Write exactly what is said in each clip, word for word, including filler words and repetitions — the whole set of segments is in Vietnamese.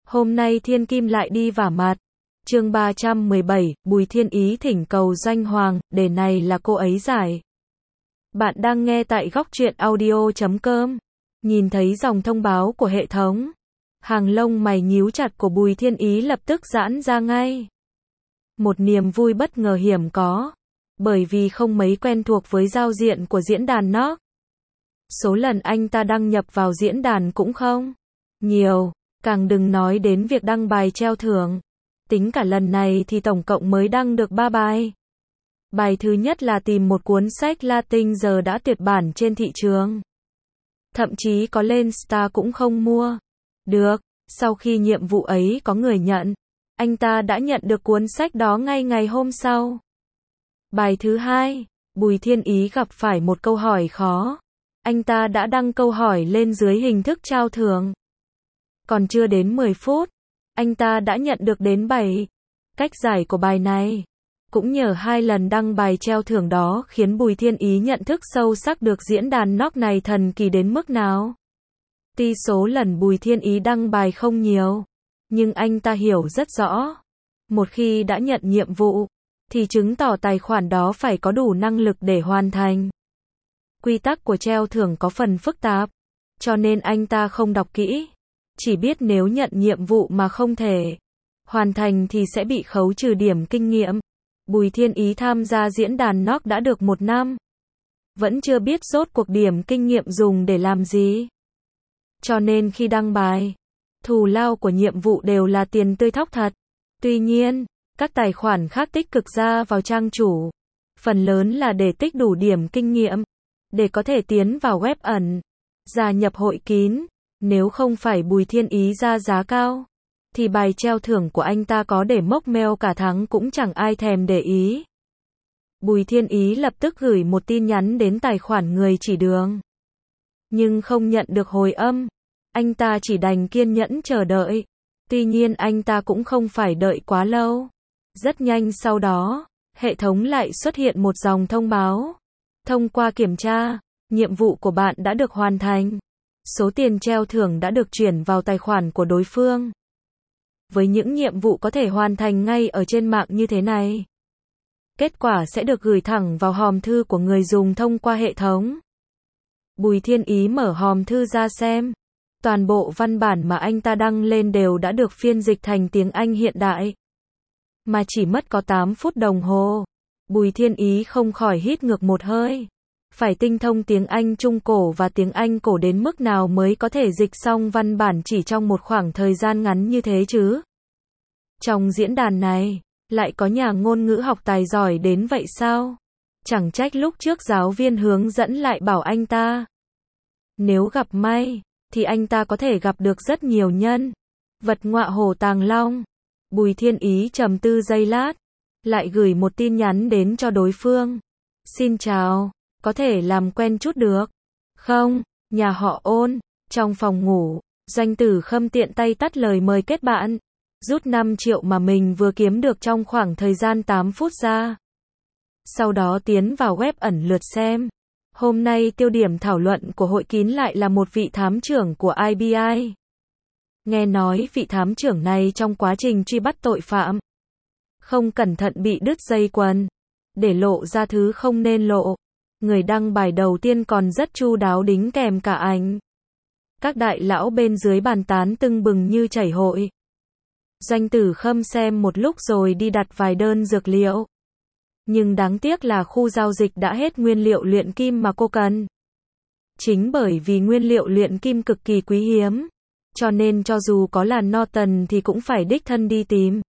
Hôm nay Thiên Kim lại đi vả mặt. Chương ba trăm mười bảy, Bùi Thiên Ý thỉnh cầu danh hoàng, đề này là cô ấy giải. Bạn đang nghe tại góc truyện audio chấm com. Nhìn thấy dòng thông báo của hệ thống, hàng lông mày nhíu chặt của Bùi Thiên Ý lập tức giãn ra ngay. Một niềm vui bất ngờ hiếm có, bởi vì không mấy quen thuộc với giao diện của diễn đàn nó. Số lần anh ta đăng nhập vào diễn đàn cũng không nhiều, càng đừng nói đến việc đăng bài treo thưởng. Tính cả lần này thì tổng cộng mới đăng được ba bài. Bài thứ nhất là tìm một cuốn sách Latin giờ đã tuyệt bản trên thị trường. Thậm chí có lên Star cũng không mua được. Sau khi nhiệm vụ ấy có người nhận, anh ta đã nhận được cuốn sách đó ngay ngày hôm sau. Bài thứ hai, Bùi Thiên Ý gặp phải một câu hỏi khó. Anh ta đã đăng câu hỏi lên dưới hình thức trao thưởng. Còn chưa đến mười phút, anh ta đã nhận được đến bảy cách giải của bài này. Cũng nhờ hai lần đăng bài treo thưởng đó khiến Bùi Thiên Ý nhận thức sâu sắc được diễn đàn Nook này thần kỳ đến mức nào. Tuy số lần Bùi Thiên Ý đăng bài không nhiều, nhưng anh ta hiểu rất rõ. Một khi đã nhận nhiệm vụ, thì chứng tỏ tài khoản đó phải có đủ năng lực để hoàn thành. Quy tắc của treo thưởng có phần phức tạp, cho nên anh ta không đọc kỹ. Chỉ biết nếu nhận nhiệm vụ mà không thể hoàn thành thì sẽ bị khấu trừ điểm kinh nghiệm. Bùi Thiên Ý tham gia diễn đàn Nook đã được một năm. Vẫn chưa biết rốt cuộc điểm kinh nghiệm dùng để làm gì. Cho nên khi đăng bài, thù lao của nhiệm vụ đều là tiền tươi thóc thật. Tuy nhiên, các tài khoản khác tích cực ra vào trang chủ. Phần lớn là để tích đủ điểm kinh nghiệm, để có thể tiến vào web ẩn, gia nhập hội kín. Nếu không phải Bùi Thiên Ý ra giá cao, thì bài treo thưởng của anh ta có để mốc mail cả tháng cũng chẳng ai thèm để ý. Bùi Thiên Ý lập tức gửi một tin nhắn đến tài khoản người chỉ đường. Nhưng không nhận được hồi âm. Anh ta chỉ đành kiên nhẫn chờ đợi. Tuy nhiên anh ta cũng không phải đợi quá lâu. Rất nhanh sau đó, hệ thống lại xuất hiện một dòng thông báo. Thông qua kiểm tra, nhiệm vụ của bạn đã được hoàn thành. Số tiền treo thưởng đã được chuyển vào tài khoản của đối phương. Với những nhiệm vụ có thể hoàn thành ngay ở trên mạng như thế này, kết quả sẽ được gửi thẳng vào hòm thư của người dùng thông qua hệ thống. Bùi Thiên Ý mở hòm thư ra xem. Toàn bộ văn bản mà anh ta đăng lên đều đã được phiên dịch thành tiếng Anh hiện đại. Mà chỉ mất có tám phút đồng hồ. Bùi Thiên Ý không khỏi hít ngược một hơi. Phải tinh thông tiếng Anh Trung cổ và tiếng Anh cổ đến mức nào mới có thể dịch xong văn bản chỉ trong một khoảng thời gian ngắn như thế chứ? Trong diễn đàn này, lại có nhà ngôn ngữ học tài giỏi đến vậy sao? Chẳng trách lúc trước giáo viên hướng dẫn lại bảo anh ta. Nếu gặp may, thì anh ta có thể gặp được rất nhiều nhân vật ngọa hổ tàng long. Bùi Thiên Ý trầm tư giây lát, lại gửi một tin nhắn đến cho đối phương. Xin chào. Có thể làm quen chút được không? Nhà họ Ôn. Trong phòng ngủ, Doanh Tử Khâm tiện tay tắt lời mời kết bạn. Rút năm triệu mà mình vừa kiếm được trong khoảng thời gian tám phút ra. Sau đó tiến vào web ẩn lượt xem. Hôm nay tiêu điểm thảo luận của hội kín lại là một vị thám trưởng của I B I. Nghe nói vị thám trưởng này trong quá trình truy bắt tội phạm, không cẩn thận bị đứt dây quần, để lộ ra thứ không nên lộ. Người đăng bài đầu tiên còn rất chu đáo đính kèm cả ảnh. Các đại lão bên dưới bàn tán tưng bừng như chảy hội. Doanh Tử Khâm xem một lúc rồi đi đặt vài đơn dược liệu. Nhưng đáng tiếc là khu giao dịch đã hết nguyên liệu luyện kim mà cô cần. Chính bởi vì nguyên liệu luyện kim cực kỳ quý hiếm, cho nên cho dù có là Norton thì cũng phải đích thân đi tìm.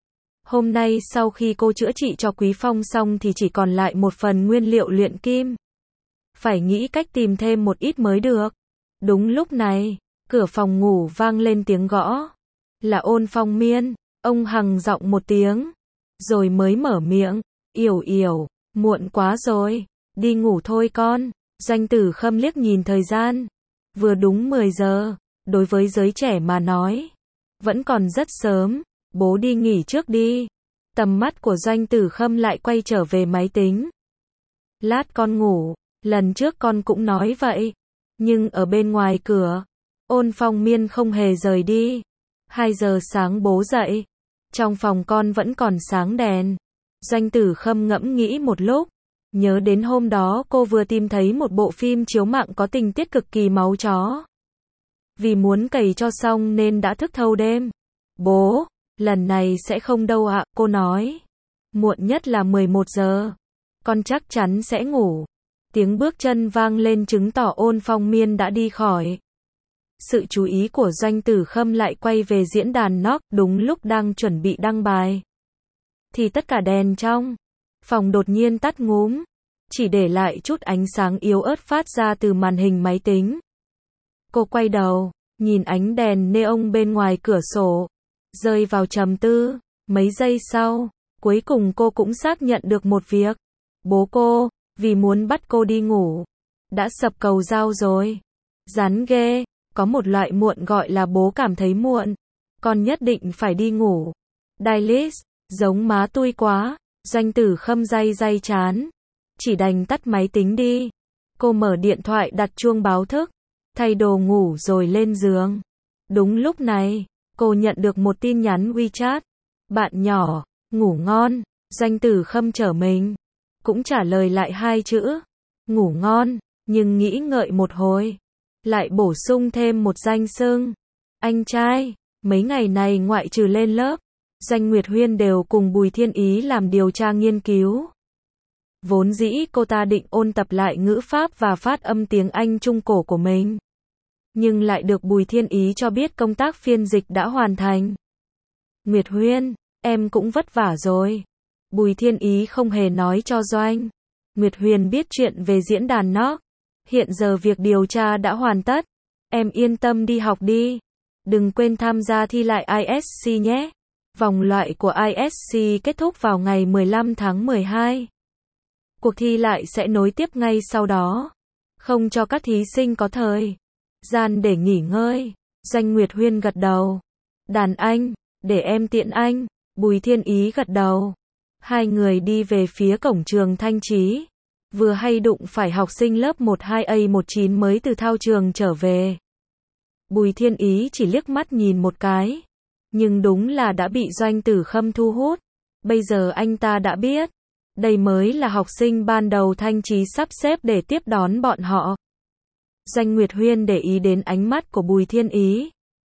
Hôm nay sau khi cô chữa trị cho Quý Phong xong thì chỉ còn lại một phần nguyên liệu luyện kim. Phải nghĩ cách tìm thêm một ít mới được. Đúng lúc này, cửa phòng ngủ vang lên tiếng gõ. Là Ôn Phong Miên. Ông hằng giọng một tiếng, rồi mới mở miệng. Yểu Yểu, muộn quá rồi, đi ngủ thôi con. Doanh Tử Khâm liếc nhìn thời gian. Vừa đúng mười giờ, đối với giới trẻ mà nói, vẫn còn rất sớm. Bố đi nghỉ trước đi. Tầm mắt của Doanh Tử Khâm lại quay trở về máy tính. Lát con ngủ, lần trước con cũng nói vậy. Nhưng ở bên ngoài cửa, Ôn Phong Miên không hề rời đi. hai giờ sáng bố dậy. Trong phòng con vẫn còn sáng đèn. Doanh Tử Khâm ngẫm nghĩ một lúc. Nhớ đến hôm đó cô vừa tìm thấy một bộ phim chiếu mạng có tình tiết cực kỳ máu chó. Vì muốn cày cho xong nên đã thức thâu đêm. Bố, lần này sẽ không đâu ạ, cô nói. Muộn nhất là mười một giờ. Con chắc chắn sẽ ngủ. Tiếng bước chân vang lên chứng tỏ Ôn Phong Miên đã đi khỏi. Sự chú ý của Doanh Tử Khâm lại quay về diễn đàn Knock, đúng lúc đang chuẩn bị đăng bài. Thì tất cả đèn trong phòng đột nhiên tắt ngúm, chỉ để lại chút ánh sáng yếu ớt phát ra từ màn hình máy tính. Cô quay đầu, nhìn ánh đèn neon bên ngoài cửa sổ, rơi vào trầm tư. Mấy giây sau, cuối cùng cô cũng xác nhận được một việc. Bố cô, vì muốn bắt cô đi ngủ, đã sập cầu dao rồi. Rắn ghê, có một loại muộn gọi là bố cảm thấy muộn. Con nhất định phải đi ngủ. Dailies, giống má tui quá. Doanh Tử Khâm day day chán. Chỉ đành tắt máy tính đi. Cô mở điện thoại đặt chuông báo thức, thay đồ ngủ rồi lên giường. Đúng lúc này, cô nhận được một tin nhắn WeChat. Bạn nhỏ, ngủ ngon. Doanh Tử Khâm trở mình, cũng trả lời lại hai chữ, ngủ ngon, nhưng nghĩ ngợi một hồi, lại bổ sung thêm một danh xưng. Anh trai, mấy ngày này ngoại trừ lên lớp, Doanh Nguyệt Huyên đều cùng Bùi Thiên Ý làm điều tra nghiên cứu. Vốn dĩ cô ta định ôn tập lại ngữ pháp và phát âm tiếng Anh Trung Cổ của mình. Nhưng lại được Bùi Thiên Ý cho biết công tác phiên dịch đã hoàn thành. Nguyệt Huyên, em cũng vất vả rồi. Bùi Thiên Ý không hề nói cho Doanh Nguyệt Huyên biết chuyện về diễn đàn Knock. Hiện giờ việc điều tra đã hoàn tất. Em yên tâm đi học đi. Đừng quên tham gia thi lại i ét xê nhé. Vòng loại của i ét xê kết thúc vào ngày mười lăm tháng mười hai. Cuộc thi lại sẽ nối tiếp ngay sau đó. Không cho các thí sinh có thời gian để nghỉ ngơi. Doanh Nguyệt Huyên gật đầu. Đàn anh, để em tiện anh. Bùi Thiên Ý gật đầu. Hai người đi về phía cổng trường Thanh Chí. Vừa hay đụng phải học sinh lớp mười hai A mười chín mới từ thao trường trở về. Bùi Thiên Ý chỉ liếc mắt nhìn một cái. Nhưng đúng là đã bị Doanh Tử Khâm thu hút. Bây giờ anh ta đã biết. Đây mới là học sinh ban đầu Thanh Chí sắp xếp để tiếp đón bọn họ. Doanh Nguyệt Huyên để ý đến ánh mắt của Bùi Thiên Ý.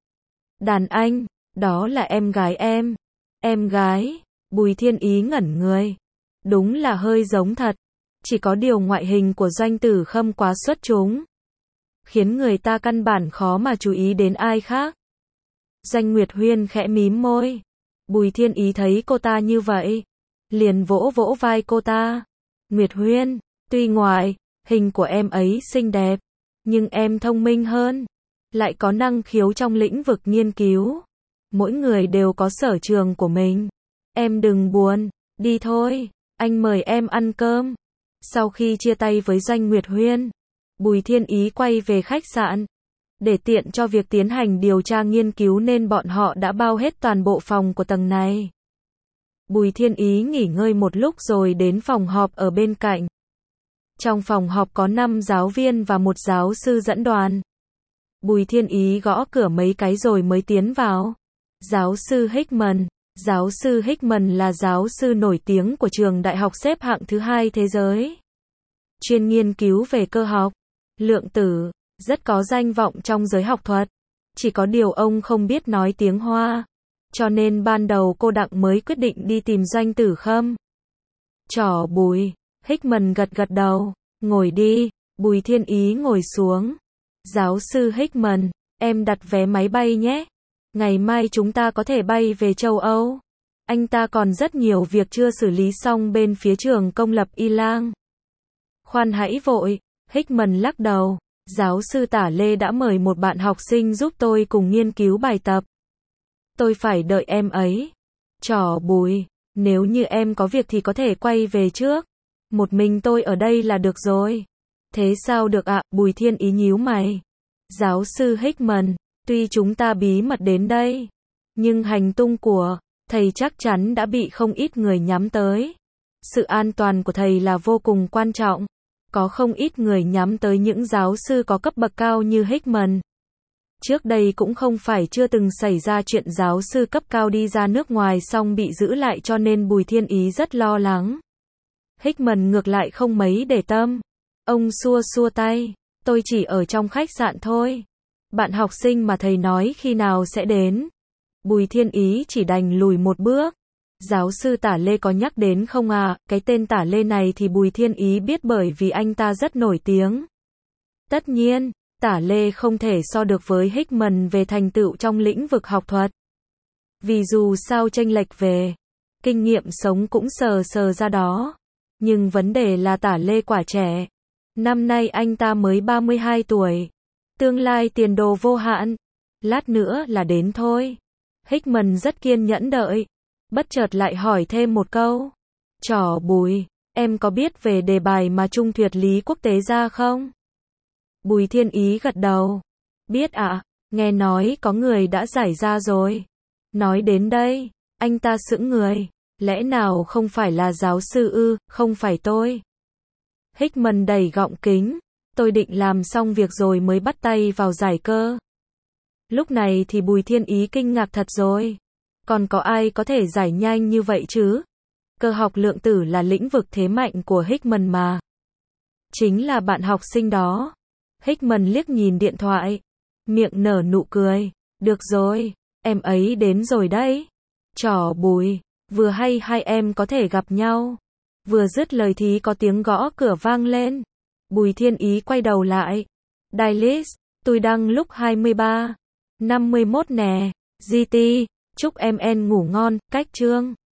Đàn anh, đó là em gái em. Em gái. Bùi Thiên Ý ngẩn người. Đúng là hơi giống thật. Chỉ có điều ngoại hình của Doanh Tử Khâm quá xuất chúng, khiến người ta căn bản khó mà chú ý đến ai khác. Doanh Nguyệt Huyên khẽ mím môi. Bùi Thiên Ý thấy cô ta như vậy, liền vỗ vỗ vai cô ta. Nguyệt Huyên, tuy ngoài hình của em ấy xinh đẹp, nhưng em thông minh hơn, lại có năng khiếu trong lĩnh vực nghiên cứu. Mỗi người đều có sở trường của mình. Em đừng buồn, đi thôi, anh mời em ăn cơm. Sau khi chia tay với Doanh Nguyệt Huyên, Bùi Thiên Ý quay về khách sạn. Để tiện cho việc tiến hành điều tra nghiên cứu nên bọn họ đã bao hết toàn bộ phòng của tầng này. Bùi Thiên Ý nghỉ ngơi một lúc rồi đến phòng họp ở bên cạnh. Trong phòng họp có năm giáo viên và một giáo sư dẫn đoàn. Bùi Thiên Ý gõ cửa mấy cái rồi mới tiến vào. Giáo sư Hickman. Giáo sư Hickman là giáo sư nổi tiếng của trường đại học xếp hạng thứ hai thế giới. Chuyên nghiên cứu về cơ học, lượng tử, rất có danh vọng trong giới học thuật. Chỉ có điều ông không biết nói tiếng Hoa. Cho nên ban đầu cô Đặng mới quyết định đi tìm Doanh Tử Khâm. Trò Bùi, Hickman gật gật đầu. Ngồi đi. Bùi Thiên Ý ngồi xuống. Giáo sư Hickman, em đặt vé máy bay nhé. Ngày mai chúng ta có thể bay về châu Âu. Anh ta còn rất nhiều việc chưa xử lý xong bên phía trường công lập Y Lang. Khoan hãy vội. Hickman lắc đầu. Giáo sư Tả Lê đã mời một bạn học sinh giúp tôi cùng nghiên cứu bài tập. Tôi phải đợi em ấy. Trò Bùi, nếu như em có việc thì có thể quay về trước. Một mình tôi ở đây là được rồi. Thế sao được ạ? Bùi Thiên Ý nhíu mày. Giáo sư Hickman, tuy chúng ta bí mật đến đây, nhưng hành tung của thầy chắc chắn đã bị không ít người nhắm tới. Sự an toàn của thầy là vô cùng quan trọng. Có không ít người nhắm tới những giáo sư có cấp bậc cao như Hickman. Trước đây cũng không phải chưa từng xảy ra chuyện giáo sư cấp cao đi ra nước ngoài xong bị giữ lại cho nên Bùi Thiên Ý rất lo lắng. Hickman ngược lại không mấy để tâm. Ông xua xua tay. Tôi chỉ ở trong khách sạn thôi. Bạn học sinh mà thầy nói khi nào sẽ đến. Bùi Thiên Ý chỉ đành lùi một bước. Giáo sư Tả Lê có nhắc đến không à? Cái tên Tả Lê này thì Bùi Thiên Ý biết bởi vì anh ta rất nổi tiếng. Tất nhiên, Tả Lê không thể so được với Hickman về thành tựu trong lĩnh vực học thuật. Vì dù sao chênh lệch về kinh nghiệm sống cũng sờ sờ ra đó. Nhưng vấn đề là Tả Lê quả trẻ. Năm nay anh ta mới ba mươi hai tuổi. Tương lai tiền đồ vô hạn. Lát nữa là đến thôi. Hickman rất kiên nhẫn đợi. Bất chợt lại hỏi thêm một câu. Trỏ Bùi, em có biết về đề bài mà Trung Thuyết Lý quốc tế ra không? Bùi Thiên Ý gật đầu. Biết ạ, à, nghe nói có người đã giải ra rồi. Nói đến đây, anh ta sững người. Lẽ nào không phải là giáo sư ư, không phải tôi. Hickman đẩy gọng kính. Tôi định làm xong việc rồi mới bắt tay vào giải cơ. Lúc này thì Bùi Thiên Ý kinh ngạc thật rồi. Còn có ai có thể giải nhanh như vậy chứ? Cơ học lượng tử là lĩnh vực thế mạnh của Hickman mà. Chính là bạn học sinh đó. Hickman liếc nhìn điện thoại. Miệng nở nụ cười. Được rồi, em ấy đến rồi đấy. Trỏ Bùi, vừa hay hai em có thể gặp nhau. Vừa dứt lời thì có tiếng gõ cửa vang lên. Bùi Thiên Ý quay đầu lại. Dailies, tôi đăng lúc hai mươi ba năm mươi mốt nè. giê tê, chúc em en ngủ ngon, cách chương.